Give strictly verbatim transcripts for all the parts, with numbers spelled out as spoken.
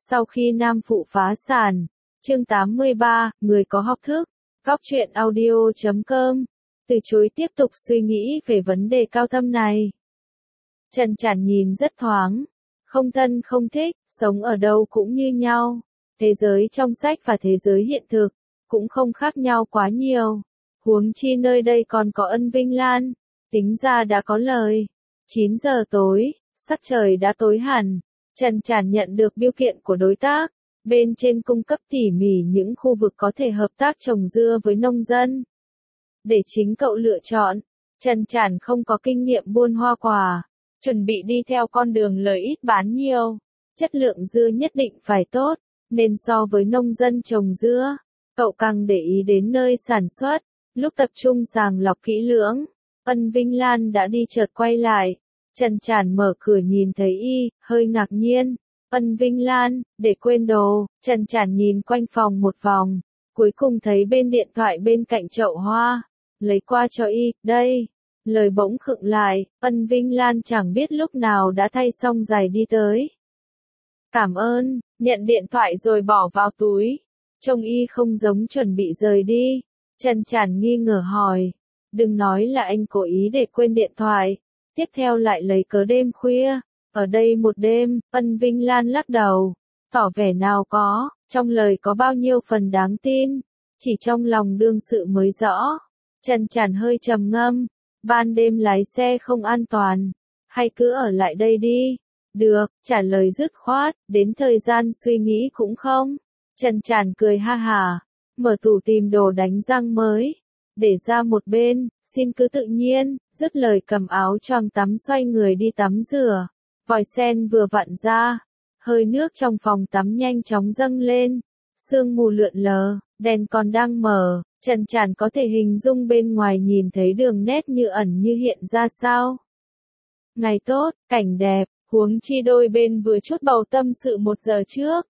Sau khi Nam Phụ phá sản, chương tám mươi ba, người có học thức, Góc truyện audio chấm com, từ chối tiếp tục suy nghĩ về vấn đề cao thâm này. Trần Chản nhìn rất thoáng, không thân không thích, sống ở đâu cũng như nhau. Thế giới trong sách và thế giới hiện thực, cũng không khác nhau quá nhiều. Huống chi nơi đây còn có Ân Vinh Lan, tính ra đã có lời. chín giờ tối, sắc trời đã tối hẳn, Trần Chản nhận được biêu kiện của đối tác. Bên trên cung cấp tỉ mỉ những khu vực có thể hợp tác trồng dưa với nông dân. Để chính cậu lựa chọn, Trần Chản không có kinh nghiệm buôn hoa quả, chuẩn bị đi theo con đường lời ít bán nhiều. Chất lượng dưa nhất định phải tốt, nên so với nông dân trồng dưa, cậu càng để ý đến nơi sản xuất, lúc tập trung sàng lọc kỹ lưỡng. Ân Vinh Lan đã đi chợt quay lại, Trần Chản mở cửa nhìn thấy y, hơi ngạc nhiên. Ân Vinh Lan, để quên đồ, Trần Chản nhìn quanh phòng một vòng, cuối cùng thấy bên điện thoại bên cạnh chậu hoa, lấy qua cho y, đây. Lời bỗng khựng lại, Ân Vinh Lan chẳng biết lúc nào đã thay xong giày đi tới. Cảm ơn, nhận điện thoại rồi bỏ vào túi, trông y không giống chuẩn bị rời đi. Trần Chản nghi ngờ hỏi, đừng nói là anh cố ý để quên điện thoại, tiếp theo lại lấy cớ đêm khuya. Ở đây một đêm, Ân Vinh Lan lắc đầu, tỏ vẻ nào có, trong lời có bao nhiêu phần đáng tin, chỉ trong lòng đương sự mới rõ. Trần Chản hơi trầm ngâm, ban đêm lái xe không an toàn, hay cứ ở lại đây đi. Được, trả lời dứt khoát, đến thời gian suy nghĩ cũng không. Trần Chản cười ha hả, mở tủ tìm đồ đánh răng mới, để ra một bên, xin cứ tự nhiên, dứt lời cầm áo choàng tắm xoay người đi tắm rửa. Vòi sen vừa vặn ra, hơi nước trong phòng tắm nhanh chóng dâng lên, sương mù lượn lờ, đèn còn đang mở, Trần Chản có thể hình dung bên ngoài nhìn thấy đường nét như ẩn như hiện ra sao. Ngày tốt, cảnh đẹp, huống chi đôi bên vừa chút bầu tâm sự một giờ trước.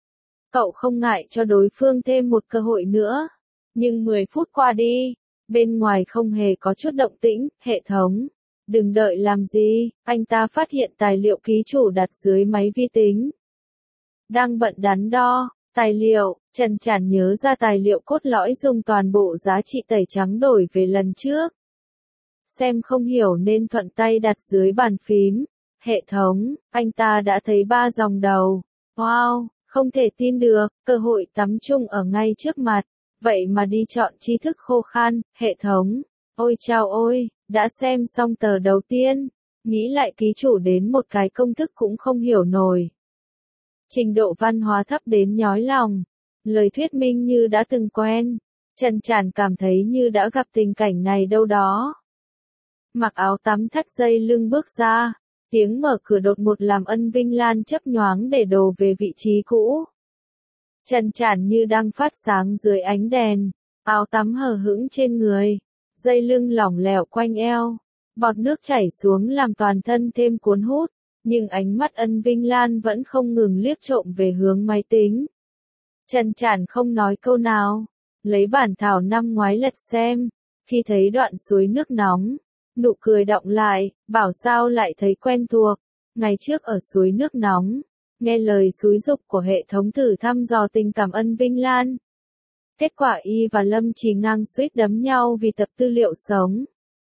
Cậu không ngại cho đối phương thêm một cơ hội nữa, nhưng mười phút qua đi, bên ngoài không hề có chút động tĩnh, hệ thống. Đừng đợi làm gì, anh ta phát hiện tài liệu ký chủ đặt dưới máy vi tính. Đang bận đắn đo, tài liệu, Trần Chản nhớ ra tài liệu cốt lõi dùng toàn bộ giá trị tẩy trắng đổi về lần trước. Xem không hiểu nên thuận tay đặt dưới bàn phím. Hệ thống, anh ta đã thấy ba dòng đầu. Wow, không thể tin được, cơ hội tắm chung ở ngay trước mặt. Vậy mà đi chọn tri thức khô khan, hệ thống. Ôi chao ôi, đã xem xong tờ đầu tiên, nghĩ lại ký chủ đến một cái công thức cũng không hiểu nổi. Trình độ văn hóa thấp đến nhói lòng, lời thuyết minh như đã từng quen, Trần Chản cảm thấy như đã gặp tình cảnh này đâu đó. Mặc áo tắm thắt dây lưng bước ra, tiếng mở cửa đột ngột làm Ân Vinh Lan chớp nhoáng để đồ về vị trí cũ. Trần Chản như đang phát sáng dưới ánh đèn, áo tắm hờ hững trên người. Dây lưng lỏng lẻo quanh eo, bọt nước chảy xuống làm toàn thân thêm cuốn hút, nhưng ánh mắt Ân Vinh Lan vẫn không ngừng liếc trộm về hướng máy tính. Trần Chản không nói câu nào, lấy bản thảo năm ngoái lật xem, khi thấy đoạn suối nước nóng, nụ cười đọng lại, bảo sao lại thấy quen thuộc, ngày trước ở suối nước nóng, nghe lời xúi giục của hệ thống thử thăm dò tình cảm Ân Vinh Lan. Kết quả y và Lâm Trì ngang suýt đấm nhau vì tập tư liệu sống.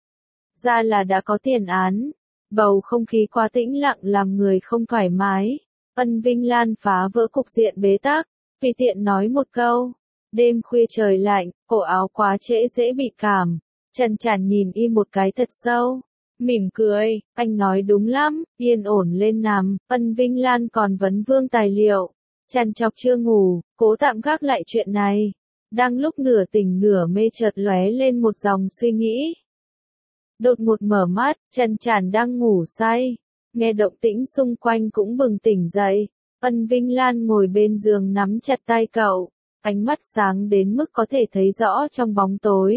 Ra là đã có tiền án. Bầu không khí quá tĩnh lặng làm người không thoải mái. Ân Vinh Lan phá vỡ cục diện bế tắc, tùy tiện nói một câu. Đêm khuya trời lạnh, cổ áo quá trễ dễ bị cảm. Trần Chản nhìn y một cái thật sâu, mỉm cười, anh nói đúng lắm, yên ổn lên nằm. Ân Vinh Lan còn vấn vương tài liệu, trằn trọc chưa ngủ, cố tạm gác lại chuyện này. Đang lúc nửa tỉnh nửa mê chợt lóe lên một dòng suy nghĩ. Đột ngột mở mắt, Trần Chản đang ngủ say, nghe động tĩnh xung quanh cũng bừng tỉnh dậy. Ân Vinh Lan ngồi bên giường nắm chặt tay cậu, ánh mắt sáng đến mức có thể thấy rõ trong bóng tối.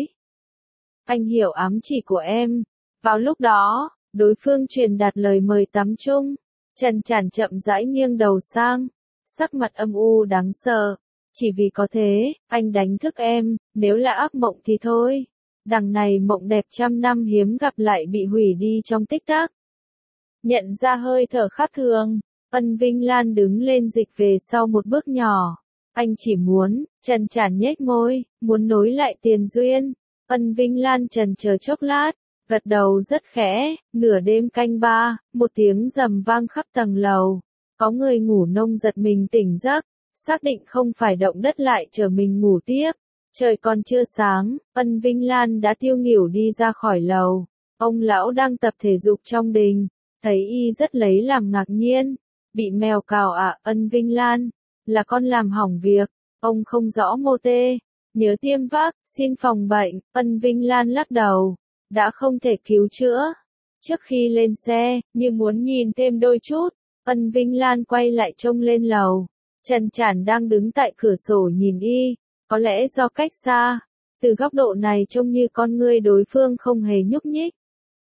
Anh hiểu ám chỉ của em. Vào lúc đó, đối phương truyền đạt lời mời tắm chung. Trần Chản chậm rãi nghiêng đầu sang, sắc mặt âm u đáng sợ. Chỉ vì có thế, anh đánh thức em, nếu là ác mộng thì thôi. Đằng này mộng đẹp trăm năm hiếm gặp lại bị hủy đi trong tích tắc. Nhận ra hơi thở khác thường, Ân Vinh Lan đứng lên dịch về sau một bước nhỏ. Anh chỉ muốn, Trần Trản nhếch môi, muốn nối lại tiền duyên. Ân Vinh Lan trần chờ chốc lát, gật đầu rất khẽ. Nửa đêm canh ba, một tiếng rầm vang khắp tầng lầu. Có người ngủ nông giật mình tỉnh giấc, xác định không phải động đất lại chờ mình ngủ tiếp. Trời còn chưa sáng, Ân Vinh Lan đã tiêu nghỉu đi ra khỏi lầu. Ông lão đang tập thể dục trong đình, thấy y rất lấy làm ngạc nhiên. Bị mèo cào à? Ân Vinh Lan, là con làm hỏng việc. Ông không rõ mô tê, nhớ tiêm vác, xin phòng bệnh. Ân Vinh Lan lắc đầu, đã không thể cứu chữa. Trước khi lên xe, như muốn nhìn thêm đôi chút, Ân Vinh Lan quay lại trông lên lầu. Trần Trản đang đứng tại cửa sổ nhìn y, có lẽ do cách xa, từ góc độ này trông như con ngươi đối phương không hề nhúc nhích.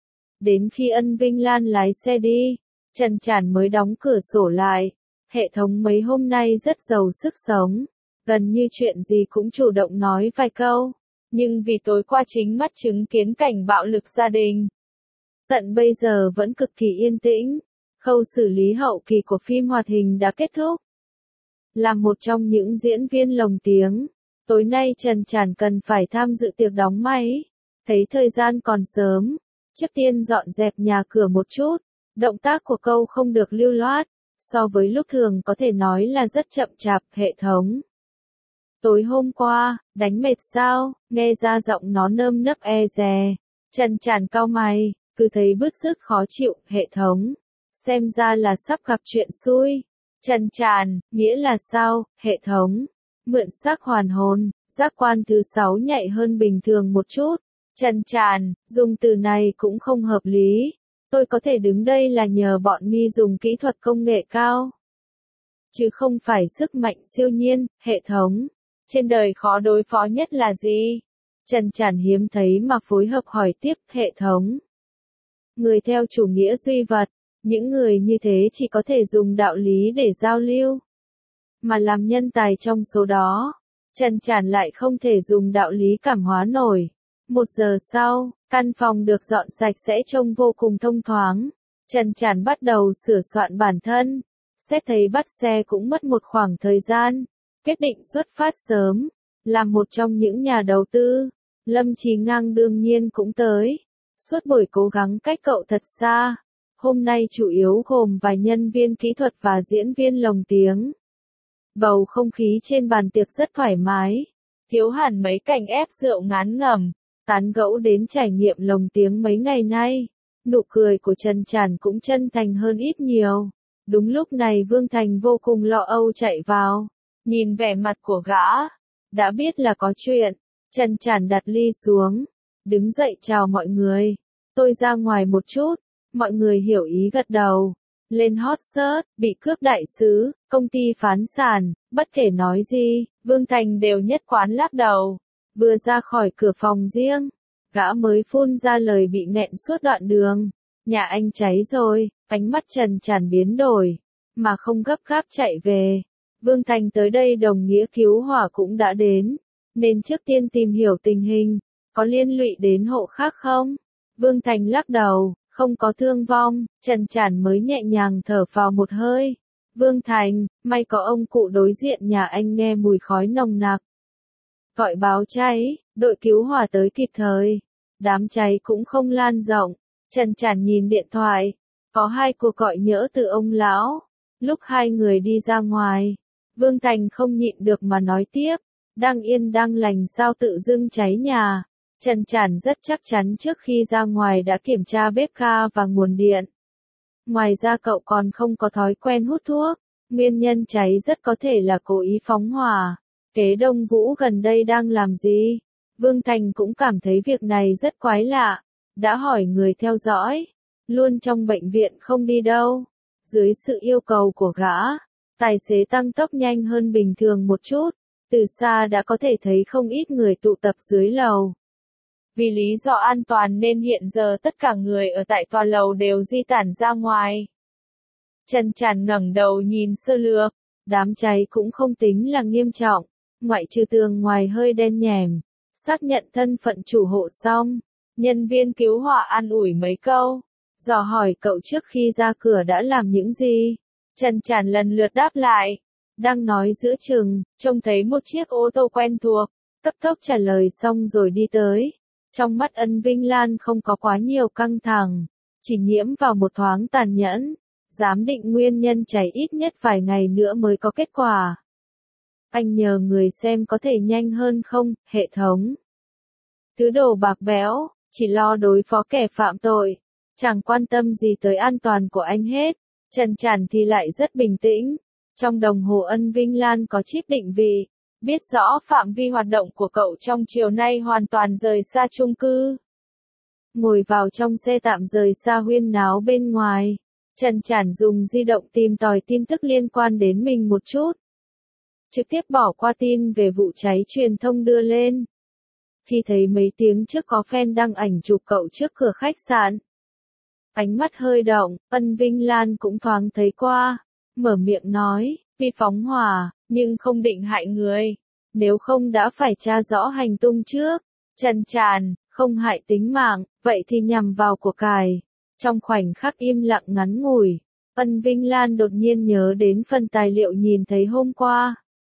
Đến khi Ân Vinh Lan lái xe đi, Trần Trản mới đóng cửa sổ lại. Hệ thống mấy hôm nay rất giàu sức sống, gần như chuyện gì cũng chủ động nói vài câu, nhưng vì tối qua chính mắt chứng kiến cảnh bạo lực gia đình, tận bây giờ vẫn cực kỳ yên tĩnh. Khâu xử lý hậu kỳ của phim hoạt hình đã kết thúc. Là một trong những diễn viên lồng tiếng, tối nay Trần Trản cần phải tham dự tiệc đóng máy. Thấy thời gian còn sớm, trước tiên dọn dẹp nhà cửa một chút. Động tác của câu không được lưu loát, so với lúc thường có thể nói là rất chậm chạp. Hệ thống, tối hôm qua, đánh mệt sao? Nghe ra giọng nó nơm nớp e dè. Trần Trản cau mày, cứ thấy bứt rứt khó chịu. Hệ thống, xem ra là sắp gặp chuyện xui. Trần Trản, nghĩa là sao? Hệ thống, mượn xác hoàn hồn, giác quan thứ sáu nhạy hơn bình thường một chút. Trần Trản, dùng từ này cũng không hợp lý. Tôi có thể đứng đây là nhờ bọn mi dùng kỹ thuật công nghệ cao, chứ không phải sức mạnh siêu nhiên. Hệ thống, trên đời khó đối phó nhất là gì? Trần Trản hiếm thấy mà phối hợp hỏi tiếp. Hệ thống, người theo chủ nghĩa duy vật, những người như thế chỉ có thể dùng đạo lý để giao lưu, mà làm nhân tài trong số đó, Trần Trản lại không thể dùng đạo lý cảm hóa nổi. Một giờ sau, căn phòng được dọn sạch sẽ trông vô cùng thông thoáng. Trần Trản bắt đầu sửa soạn bản thân. Xét thấy bắt xe cũng mất một khoảng thời gian. Quyết định xuất phát sớm. Là một trong những nhà đầu tư, Lâm Chí Ngang đương nhiên cũng tới. Suốt buổi cố gắng cách cậu thật xa. Hôm nay chủ yếu gồm vài nhân viên kỹ thuật và diễn viên lồng tiếng. Bầu không khí trên bàn tiệc rất thoải mái. Thiếu hẳn mấy cảnh ép rượu ngán ngẩm. Tán gẫu đến trải nghiệm lồng tiếng mấy ngày nay. Nụ cười của Trần Trản cũng chân thành hơn ít nhiều. Đúng lúc này Vương Thành vô cùng lo âu chạy vào. Nhìn vẻ mặt của gã, đã biết là có chuyện. Trần Trản đặt ly xuống, đứng dậy chào mọi người. Tôi ra ngoài một chút. Mọi người hiểu ý gật đầu. Lên hot search, bị cướp đại sứ, công ty phá sản, bất kể nói gì, Vương Thành đều nhất quán lắc đầu. Vừa ra khỏi cửa phòng riêng, gã mới phun ra lời bị nghẹn suốt đoạn đường. Nhà anh cháy rồi. Ánh mắt Trần Trản biến đổi, mà không gấp gáp chạy về. Vương Thành tới đây đồng nghĩa cứu hỏa cũng đã đến, nên trước tiên tìm hiểu tình hình, có liên lụy đến hộ khác không? Vương Thành lắc đầu, không có thương vong. Trần Trản mới nhẹ nhàng thở phào một hơi. Vương Thành, may có ông cụ đối diện nhà anh nghe mùi khói nồng nặc, gọi báo cháy, đội cứu hỏa tới kịp thời. Đám cháy cũng không lan rộng. Trần Trản nhìn điện thoại, có hai cuộc gọi nhỡ từ ông lão. Lúc hai người đi ra ngoài, Vương Thành không nhịn được mà nói tiếp, đang yên đang lành sao tự dưng cháy nhà. Trần Trản rất chắc chắn trước khi ra ngoài đã kiểm tra bếp ga và nguồn điện. Ngoài ra cậu còn không có thói quen hút thuốc. Nguyên nhân cháy rất có thể là cố ý phóng hỏa. Kế Đông Vũ gần đây đang làm gì? Vương Thành cũng cảm thấy việc này rất quái lạ. Đã hỏi người theo dõi, luôn trong bệnh viện không đi đâu. Dưới sự yêu cầu của gã, tài xế tăng tốc nhanh hơn bình thường một chút. Từ xa đã có thể thấy không ít người tụ tập dưới lầu. Vì lý do an toàn nên hiện giờ tất cả người ở tại tòa lầu đều di tản ra ngoài. Trần Trản ngẩng đầu nhìn sơ lược, đám cháy cũng không tính là nghiêm trọng, ngoại trừ tường ngoài hơi đen nhèm. Xác nhận thân phận chủ hộ xong, nhân viên cứu hỏa an ủi mấy câu, dò hỏi cậu trước khi ra cửa đã làm những gì. Trần Tràn lần lượt đáp lại. Đang nói giữa chừng, trông thấy một chiếc ô tô quen thuộc, cấp tốc trả lời xong rồi đi tới. Trong mắt Ân Vinh Lan không có quá nhiều căng thẳng, chỉ nhiễm vào một thoáng tàn nhẫn. Giám định nguyên nhân cháy ít nhất vài ngày nữa mới có kết quả. Anh nhờ người xem có thể nhanh hơn không, hệ thống. Thứ đồ bạc bẽo, chỉ lo đối phó kẻ phạm tội, chẳng quan tâm gì tới an toàn của anh hết. Trần Tràn thì lại rất bình tĩnh. Trong đồng hồ Ân Vinh Lan có chip định vị, biết rõ phạm vi hoạt động của cậu trong chiều nay hoàn toàn rời xa chung cư. Ngồi vào trong xe tạm rời xa huyên náo bên ngoài, Trần Tràn dùng di động tìm tòi tin tức liên quan đến mình một chút. Trực tiếp bỏ qua tin về vụ cháy truyền thông đưa lên. Khi thấy mấy tiếng trước có fan đăng ảnh chụp cậu trước cửa khách sạn. Ánh mắt hơi động, Ân Vinh Lan cũng thoáng thấy qua. Mở miệng nói, vì phóng hỏa, nhưng không định hại người. Nếu không đã phải tra rõ hành tung trước. Trần Tràn, không hại tính mạng, vậy thì nhằm vào của cải. Trong khoảnh khắc im lặng ngắn ngủi, Ân Vinh Lan đột nhiên nhớ đến phần tài liệu nhìn thấy hôm qua.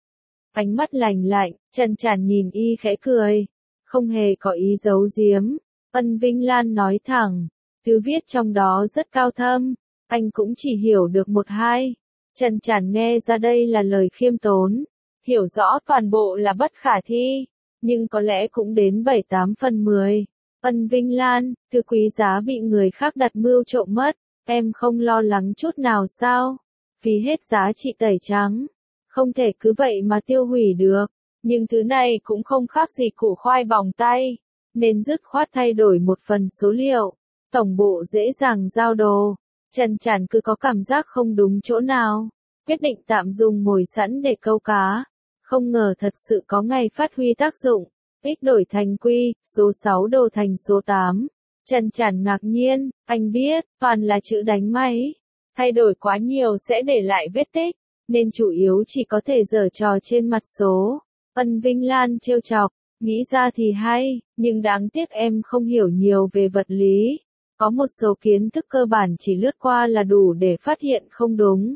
Ánh mắt lạnh lạnh, Trần Tràn nhìn y khẽ cười. Không hề có ý giấu giếm. Ân Vinh Lan nói thẳng, thứ viết trong đó rất cao thâm, anh cũng chỉ hiểu được một hai. Trần Tràn nghe ra đây là lời khiêm tốn, hiểu rõ toàn bộ là bất khả thi, nhưng có lẽ cũng đến bảy tám phần mười. Ân Vinh Lan, thứ quý giá bị người khác đặt mưu trộm mất, em không lo lắng chút nào sao? Phí hết giá trị tẩy trắng, không thể cứ vậy mà tiêu hủy được, nhưng thứ này cũng không khác gì củ khoai bỏng tay, nên dứt khoát thay đổi một phần số liệu, tổng bộ dễ dàng giao đồ. Trần Tràn cứ có cảm giác không đúng chỗ nào, quyết định tạm dùng mồi sẵn để câu cá, không ngờ thật sự có ngày phát huy tác dụng. X đổi thành Q, số sáu đồ thành số tám. Trần Tràn ngạc nhiên, anh biết, toàn là chữ đánh máy. Thay đổi quá nhiều sẽ để lại vết tích, nên chủ yếu chỉ có thể giở trò trên mặt số. Ân Vinh Lan trêu chọc, nghĩ ra thì hay, nhưng đáng tiếc em không hiểu nhiều về vật lý. Có một số kiến thức cơ bản chỉ lướt qua là đủ để phát hiện không đúng.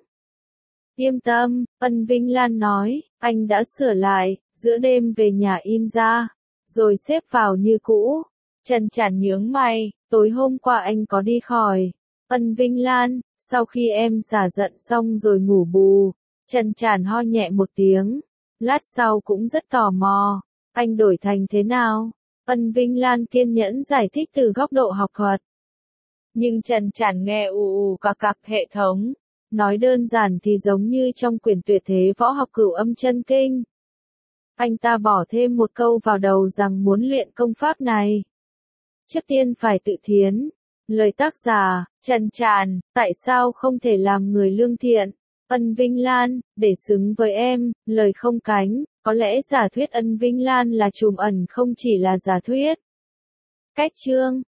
Yên tâm, Ân Vinh Lan nói, anh đã sửa lại, giữa đêm về nhà in ra, rồi xếp vào như cũ. Trần Tràn nhướng mày, tối hôm qua anh có đi khỏi. Ân Vinh Lan, sau khi em xả giận xong rồi ngủ bù. Trần Tràn ho nhẹ một tiếng, lát sau cũng rất tò mò, anh đổi thành thế nào? Ân Vinh Lan kiên nhẫn giải thích từ góc độ học thuật. Nhưng Trần Tràn nghe ù ù cạc cạc hệ thống. Nói đơn giản thì giống như trong quyển tuyệt thế võ học Cửu Âm Chân Kinh. Anh ta bỏ thêm một câu vào đầu rằng muốn luyện công pháp này, trước tiên phải tự thiến. Lời tác giả, Trần Tràn, tại sao không thể làm người lương thiện? Ân Vinh Lan, để xứng với em, lời không cánh, có lẽ giả thuyết Ân Vinh Lan là trùm ẩn không chỉ là giả thuyết. Cách chương